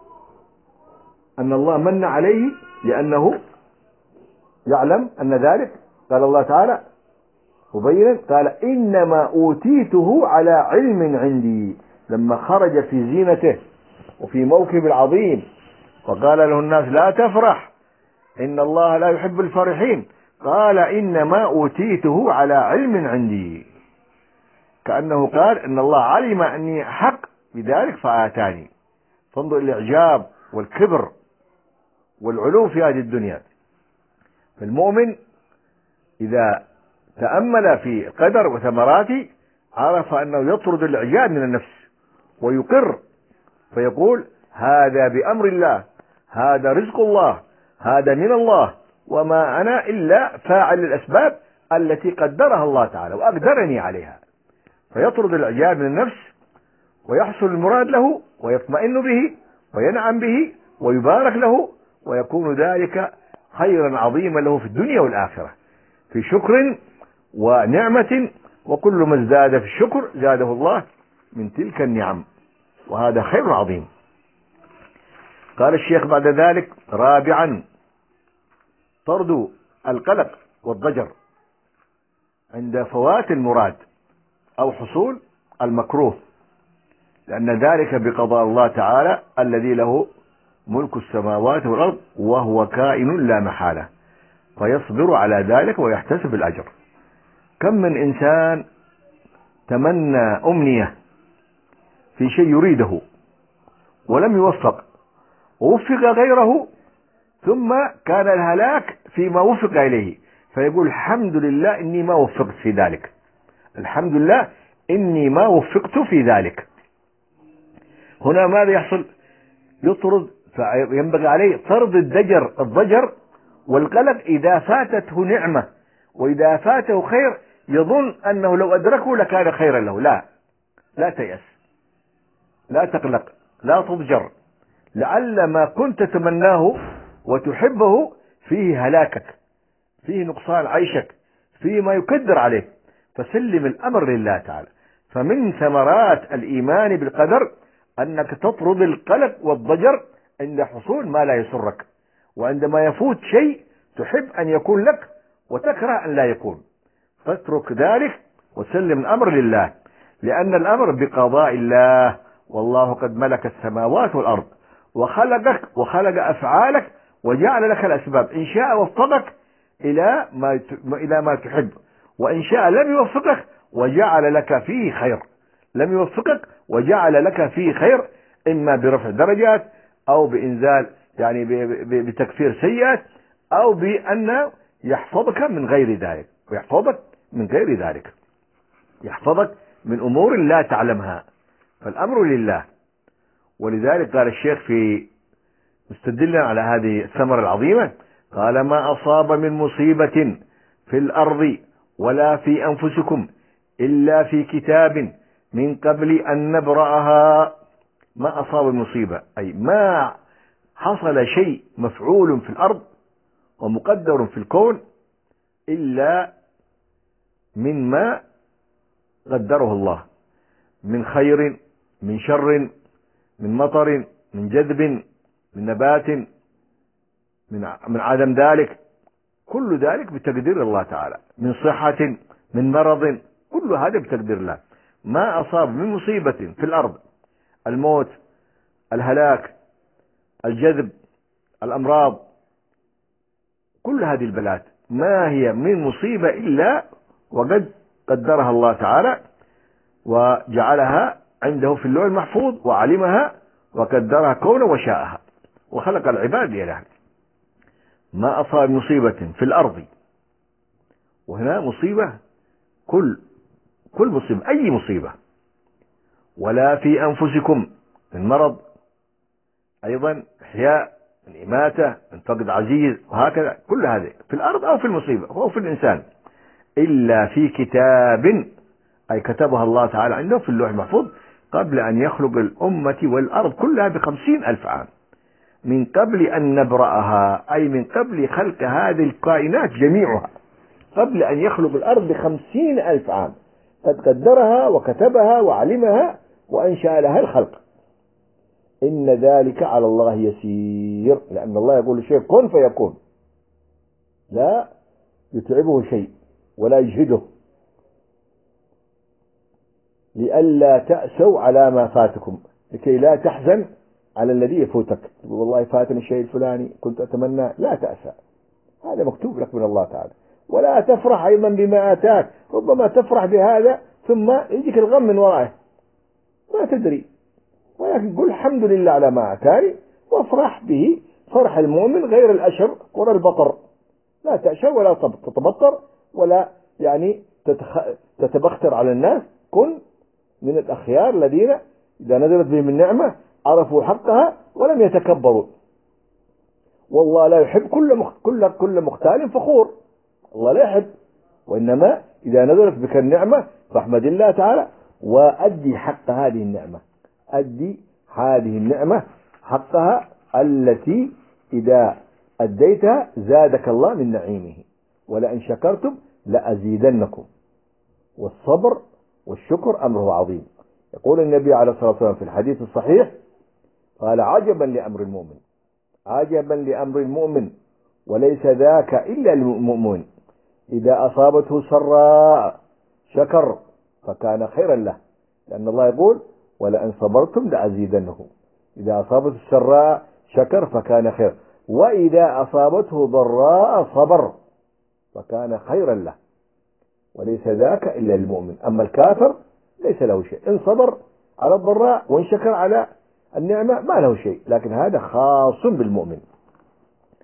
أن الله من عليه لأنه يعلم أن ذلك؟ قال الله تعالى مبينا، قال إنما أوتيته على علم عندي، لما خرج في زينته وفي موكب العظيم وقال له الناس لا تفرح إن الله لا يحب الفرحين، قال إنما أوتيته على علم عندي، كأنه قال إن الله علم أني حق بذلك فآتاني. فانظر الإعجاب والكبر والعلو في هذه الدنيا. فالمؤمن إذا تأمل في قدر وثمراته عرف أنه يطرد الإعجاب من النفس ويقر، فيقول هذا بأمر الله، هذا رزق الله، هذا من الله، وما أنا إلا فاعل الأسباب التي قدرها الله تعالى وأقدرني عليها. فيطرد الإعجاب من النفس ويحصل المراد له ويطمئن به وينعم به ويبارك له، ويكون ذلك خيرا عظيما له في الدنيا والآخرة، في شكر ونعمة، وكل ما ازداد في الشكر زاده الله من تلك النعم، وهذا خير عظيم. قال الشيخ بعد ذلك رابعا طرد القلق والضجر عند فوات المراد أو حصول المكروه، لأن ذلك بقضاء الله تعالى الذي له ملك السماوات والأرض وهو كائن لا محالة، فيصبر على ذلك ويحتسب الأجر. كم من إنسان تمنى أمنية في شيء يريده ولم يوفق، ووفق غيره ثم كان الهلاك فيما وفق إليه، فيقول الحمد لله إني ما وفقت في ذلك، الحمد لله إني ما وفقت في ذلك. هنا ماذا يحصل؟ يطرد، فينبغي عليه طرد الضجر الضجر والقلق إذا فاتته نعمة، وإذا فاته خير يظن أنه لو أدركه لكان خيرا له. لا لا تيأس، لا تقلق، لا تضجر، لعل ما كنت تتمناه وتحبه فيه هلاكك، فيه نقصان عيشك، فيه ما يكدر عليك، فسلم الأمر لله تعالى. فمن ثمرات الإيمان بالقدر أنك تطرد القلق والضجر عند حصول ما لا يسرك، وعندما يفوت شيء تحب أن يكون لك وتكره أن لا يكون، فاترك ذلك وسلم الأمر لله، لأن الأمر بقضاء الله، والله قد ملك السماوات والأرض وخلقك وخلق أفعالك وجعل لك الأسباب، إن شاء وفقك إلى ما إلى ما تحب، وإن شاء لم يوفقك وجعل لك فيه خير، لم يوفقك وجعل لك فيه خير، إما برفع درجات أو بإنزال يعني بتكفير سيئات، أو بأن يحفظك من غير ذلك، ويحفظك من غير ذلك، يحفظك من أمور لا تعلمها، فالأمر لله. ولذلك قال الشيخ في مستدلا على هذه الثمرة العظيمة، قال ما أصاب من مصيبة في الأرض ولا في أنفسكم إلا في كتاب من قبل أن نبرأها. ما أصاب المصيبة أي ما حصل شيء مفعول في الأرض ومقدر في الكون إلا مما قدره الله، من خير، من شر، من مطر، من جذب، من نبات، من من عدم ذلك، كل ذلك بتقدير الله تعالى، من صحة، من مرض، كل هذا بتقدير الله. ما أصاب من مصيبة في الأرض، الموت، الهلاك، الجذب، الأمراض، كل هذه البلاءات ما هي من مصيبة إلا وقد قدرها الله تعالى وجعلها عنده في اللوح المحفوظ وعلمها وقدرها كونه وشاءها وخلق العباد لها. ما أصاب مصيبة في الأرض، وهنا مصيبة كل كل مصيبة، أي مصيبة، ولا في أنفسكم، من مرض، أيضا إحياء، من إماتة، من فقد عزيز، وهكذا، كل هذه في الأرض أو في المصيبة أو في الإنسان، إلا في كتاب أي كتبها الله تعالى عنده في اللوح المحفوظ قبل أن يخلق الأمة والأرض كلها بخمسين ألف عام، من قبل أن نبرأها أي من قبل خلق هذه الكائنات جميعها، قبل أن يخلق الأرض بخمسين ألف عام قد قدرها وكتبها وعلمها وأنشأ لها الخلق. إن ذلك على الله يسير، لأن الله يقول لشيء كن فيكون، لا يتعبه شيء ولا يجهده، لئلا تأسوا على ما فاتكم، لكي لا تحزن على الذي يفوتك، والله فاتني الشيء الفلاني كنت أتمنى، لا تأسى، هذا مكتوب لك من الله تعالى. ولا تفرح أيضا بما آتاك، ربما تفرح بهذا ثم يجيك الغم من ورائه ما تدري، ولكن قل الحمد لله على ما آتاني وافرح به فرح المؤمن غير الأشر ولا البطر، لا تأشر ولا تتبطر ولا يعني تتخ... تتبختر على الناس، كن من الأخيار الذين إذا نزلت بهم النعمة عرفوا حقها ولم يتكبروا. والله لا يحب كل مخ... كل كل مختال فخور، الله لا يحب، وإنما إذا نزلت بك النعمة فاحمد الله تعالى وأدي حق هذه النعمة، أدي هذه النعمة حقها التي إذا أديتها زادك الله من نعيمه، ولئن شكرتم لأزيدنكم، والصبر والشكر أمره عظيم. يقول النبي عليه الصلاة والسلام في الحديث الصحيح قال عجبا لأمر المؤمن، عجبا لأمر المؤمن وليس ذاك إلا المؤمن، إذا أصابته سراء شكر فكان خيرا له، لأن الله يقول ولئن صبرتم لأزيدنكم، إذا أصابته السراء شكر فكان خير، وإذا أصابته ضراء صبر فكان خيرا له، وليس ذاك إلا المؤمن. أما الكافر ليس له شيء، إن صبر على الضراء وإن شكر على النعمة ما له شيء، لكن هذا خاص بالمؤمن.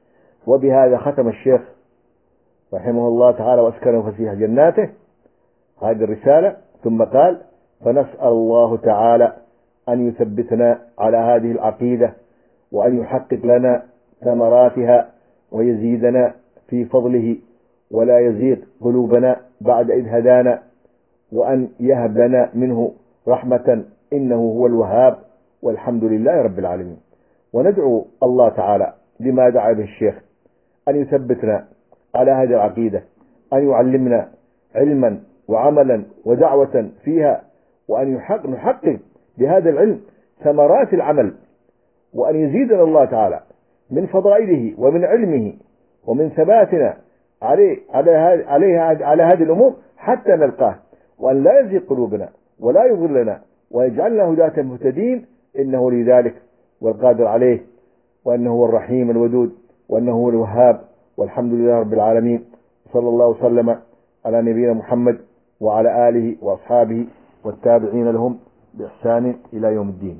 وبهذا ختم الشيخ رحمه الله تعالى وأسكنه فسيح جناته هذه الرسالة، ثم قال: فنسأل الله تعالى أن يثبتنا على هذه العقيدة، وأن يحقق لنا ثمراتها، ويزيدنا في فضله، ولا يزيغ قلوبنا بعد إذ هدانا، وأن يهب لنا منه رحمة إنه هو الوهاب، والحمد لله رب العالمين. وندعو الله تعالى لما دعا به الشيخ أن يثبتنا على هذه العقيدة، أن يعلمنا علما وعملا ودعوة فيها، وأن نحقق بهذا العلم ثمرات العمل، وأن يزيدنا الله تعالى من فضائله ومن علمه ومن ثباتنا عليه على عليه على هذه الأمور حتى نلقاه، وأن لا يزيغ قلوبنا ولا يضلنا، ويجعلنا هداة مهتدين، إنه لذلك والقادر عليه، وأنه هو الرحيم الودود، وأنه هو الوهاب، والحمد لله رب العالمين. صلى الله وسلم على نبينا محمد وعلى آله وأصحابه والتابعين لهم بإحسان إلى يوم الدين.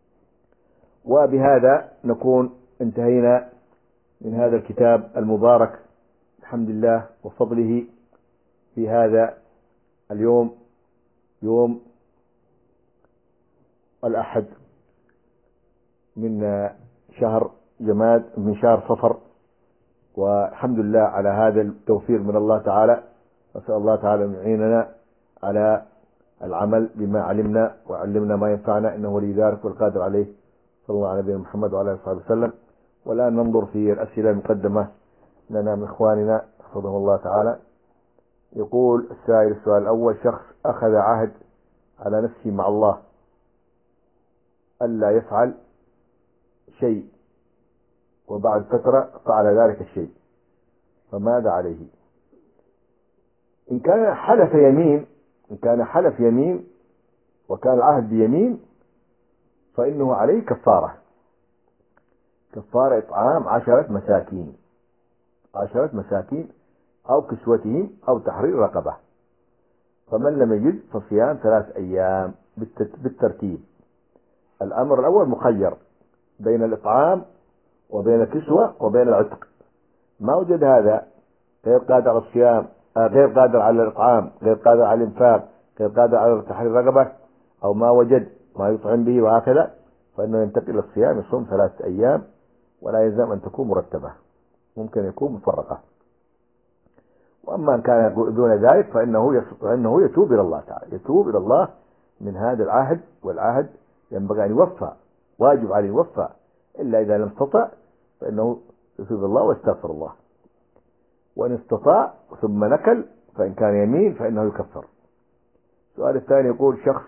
وبهذا نكون انتهينا من هذا الكتاب المبارك الحمد لله وفضله في هذا اليوم، يوم الأحد من شهر جماد من شهر صفر، والحمد لله على هذا التوفيق من الله تعالى. نسأل الله تعالى أن يعيننا على العمل بما علمنا، وعلمنا ما ينفعنا، إنه ولي ذلك والقادر عليه. صلى الله على نبينا محمد وعلى آله وصحبه وسلم. والآن ننظر في الأسئلة المقدمة لنا من إخواننا حفظهم الله تعالى. يقول السائل السؤال الأول: شخص أخذ عهد على نفسه مع الله ألا يفعل شيء، وبعد فترة فعل ذلك الشيء، فماذا عليه؟ إن كان حلف يمين إن كان حلف يمين وكان العهد بيمين، فإنه عليه كفارة كفارة إطعام عشرة مساكين عشرة مساكين أو كسوتهم أو تحرير رقبة. فمن لم يجد فصيام ثلاث أيام بالترتيب. الأمر الأول مخير بين الإطعام وبين الكسوة وبين العتق. ما وجد هذا، غير قادر على الصيام، غير قادر على الإطعام، غير قادر على الإنفاق، غير قادر على تحرير رقبة، أو ما وجد ما يطعم به وهكذا، فإنه ينتقل إلى الصيام، يصوم ثلاثة أيام، ولا يلزم أن تكون مرتبة، ممكن يكون مفرقة. وأما إن كان دون ذلك فإنه فإنه يتوب إلى الله تعالى يتوب إلى الله من هذا العهد، والعهد ينبغي أن يوفى، واجب عليه يوفى، إلا إذا لم استطع فإنه يتوب الله ويستغفر الله. وإن استطاع ثم نكل، فإن كان يمين فإنه يكفر. السؤال الثاني يقول: شخص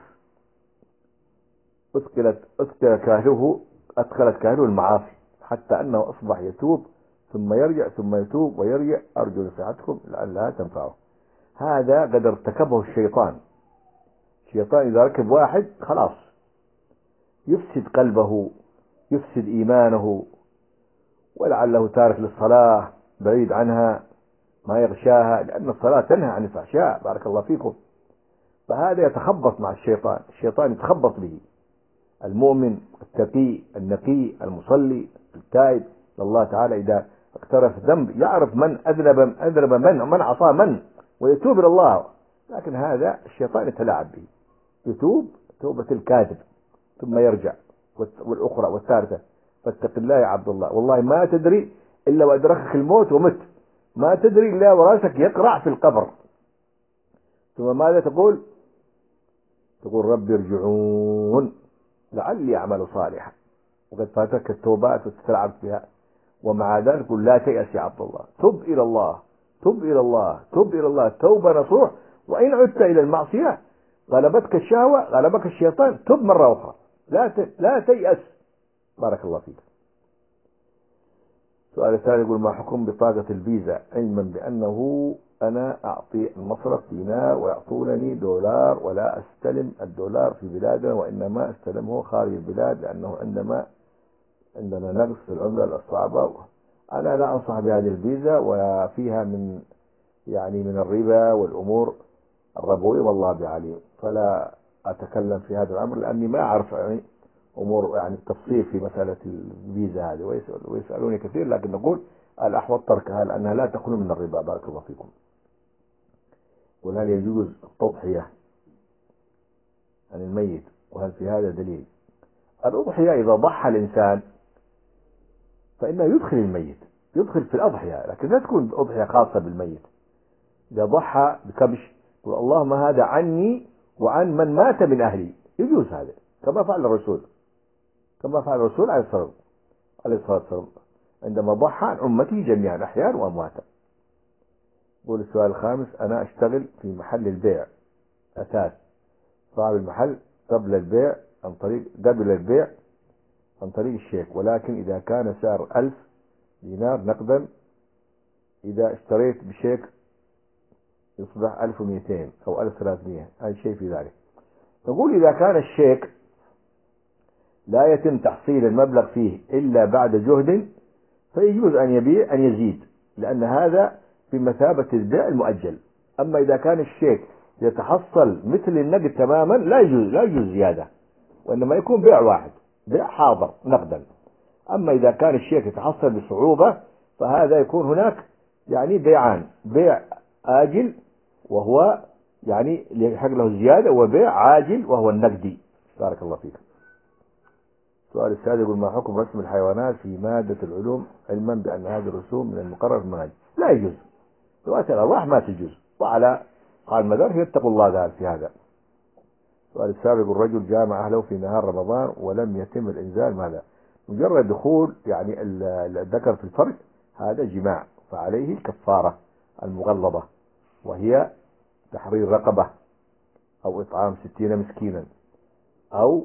أثقلت أثقل كاهله أدخلت كاهله المعاصي حتى أنه أصبح يتوب ثم يرجع ثم يتوب ويرجع، أرجو نصيحتكم لعلها تنفعه. هذا قد ارتكبه الشيطان. الشيطان إذا ركب واحد خلاص يفسد قلبه، يفسد إيمانه، ولعله تارك للصلاة، بعيد عنها، ما يغشاها، لأن الصلاة تنهى عن الفحشاء. بارك الله فيكم. فهذا يتخبط مع الشيطان، الشيطان يتخبط به. المؤمن التقي النقي المصلي التائب لله تعالى إذا اقترف ذنب يعرف من أذنب أذنب من ومن عصى من، ويتوب إلى الله. لكن هذا الشيطان يتلاعب به، يتوب توبة الكاذب ثم يرجع، والأخرى والثالثة. فاتق الله يا عبد الله، والله ما تدري إلا وأدركك الموت ومت، ما تدري إلا وراسك يقرع في القبر. ثم ماذا تقول؟ تقول: رب ارجعون لعلي أعمل صالحا، وقد فاتك التوبات وتتلعب بها. ومع ذلك قل: لا تيأس يا عبد الله، تب إلى الله تب إلى الله تب إلى الله توبة نصوح. وإن عدت إلى المعصية غلبتك الشهوة غلبك الشيطان، تب مرة أخرى، لا لا تيأس. بارك الله فيك. السؤال الثاني يقول: ما حكم بطاقة الفيزا، علما بأنه أنا أعطي المصرف دينار ويعطونني دولار، ولا أستلم الدولار في بلادنا، وإنما أستلمه خارج البلاد، لأنه عندما عندنا نقص في العملة الصعبة. أنا لا أنصح بهذه الفيزا، وفيها من يعني من الربا والأمور الربوية، والله بعليم، فلا أتكلم في هذا الأمر، لأني ما أعرف يعني أمور يعني التفصيل في مسألة الفيزا هذه، ويسألوني كثير. لكن نقول الأحوط تركها لأنها لا تخلو من الربا. بارك الله فيكم. وهل يجوز التضحية عن الميت؟ وهل في هذا دليل؟ الأضحية إذا ضحى الإنسان فإنه يدخل الميت، يدخل في الأضحية، لكن لا تكون أضحية خاصة بالميت. إذا ضحى بكبش يقول اللهم هذا عني وعن من مات من أهلي، يجوز هذا كما فعل الرسول، كما فعل الرسول عليه الصلاة والسلام عندما ضحى عن أمته جميعا أحياء وأمواتا. يقول السؤال الخامس: أنا أشتغل في محل البيع أساس، صاحب المحل قبل البيع عن طريق قبل البيع عن طريق الشيك، ولكن إذا كان سعر ألف دينار نقدا، إذا اشتريت بشيك يصبح ألف ومئتين أو ألف وثلاثمئة، أي شيء في ذلك. نقول إذا كان الشيك لا يتم تحصيل المبلغ فيه إلا بعد جهد فيجوز أن يبيع أن يزيد، لأن هذا بمثابة البيع المؤجل. أما إذا كان الشيك يتحصل مثل النقد تماما لا يجوز لا يجوز زيادة، وإنما يكون بيع واحد، بيع حاضر نقدا. أما إذا كان الشيك يتحصل بصعوبة فهذا يكون هناك يعني بيعان: بيع آجل وهو يعني يحق له الزيادة، وبيع عاجل وهو النقدي. بارك الله فيك. السؤال السادس يقول: ما حكم رسم الحيوانات في مادة العلوم علما بأن هذه الرسوم من المقرر في المناهج؟ لا يجوز، رؤية الأرواح ما تجوز، وعلى قال المدار يتقوا الله ذلك في هذا. السؤال السابع يقول: رجل جامع أهله في نهار رمضان ولم يتم الإنزال، ماذا؟ مجرد دخول يعني الذكر في الفرج هذا جماع، فعليه الكفارة المغلظة، وهي تحرير رقبة أو إطعام ستين مسكينا أو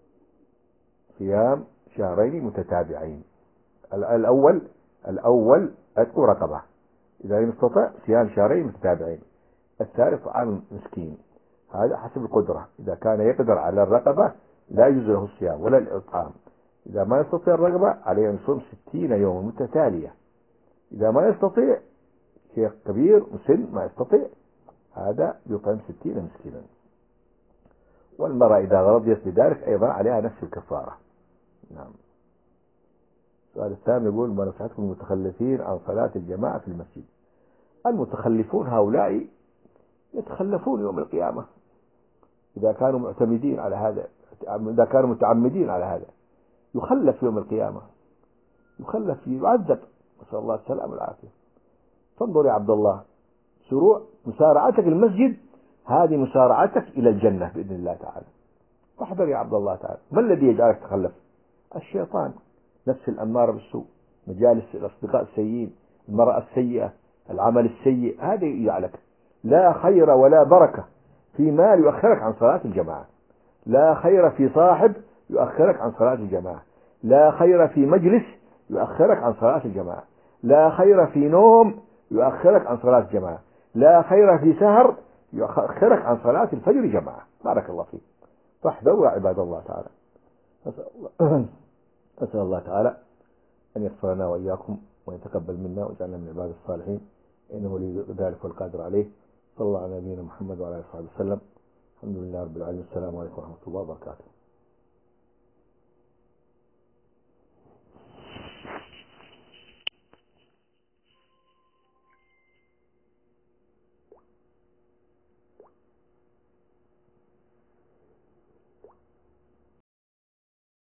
صيام شهرين متتابعين. الأول الأول عتق رقبة، إذا لم يستطع صيام شهرين متتابعين. الثالث طعام مسكين، هذا حسب القدرة. إذا كان يقدر على الرقبة لا يجوز له الصيام ولا الإطعام. إذا ما يستطيع الرقبة عليه أن يصوم ستين يوما متتالية. إذا ما يستطيع، شيخ كبير مسن ما يستطيع، هذا يطعم ستين مسكينا. والمرأة إذا رضيت بذلك أيضا عليها نفس الكفارة. نعم. السؤال الثاني يقول: ما نصيحتكم المتخلفين عن صلاة الجماعة في المسجد؟ المتخلفون هؤلاء يتخلفون يوم القيامة إذا كانوا معتمدين على هذا، إذا كانوا متعمدين على هذا يخلف يوم القيامة، يخلف يعذب، نسأل الله السلامة والعافية. فانظر يا عبد الله، شروع مسارعتك المسجد هذه مسارعتك إلى الجنة بإذن الله تعالى. فاحذر يا عبد الله تعالى. ما الذي يجعلك تخلف؟ الشيطان، نفس الأمارة بالسوء، مجالس الأصدقاء السيئين، المرأة السيئة، العمل السيء، هذا يجعلك. لا خير ولا بركة في مال يؤخرك عن صلاة الجماعة، لا خير في صاحب يؤخرك عن صلاة الجماعة، لا خير في مجلس يؤخرك عن صلاة الجماعة، لا خير في نوم يؤخرك عن صلاة الجماعة، لا خير في سهر يؤخرك عن صلاة الفجر جماعة. بارك الله فيك. فاحذروا يا عباد الله تعالى. أسأل الله, أسأل الله تعالى أن يغفر لنا وإياكم ويتقبل منا ويجعلنا من عباد الصالحين، إنه ولي ذلك والقادر عليه. صلى الله على نبينا محمد وعلى آله وصحبه وسلم. الحمد لله رب العالمين. السلام عليكم ورحمة الله وبركاته.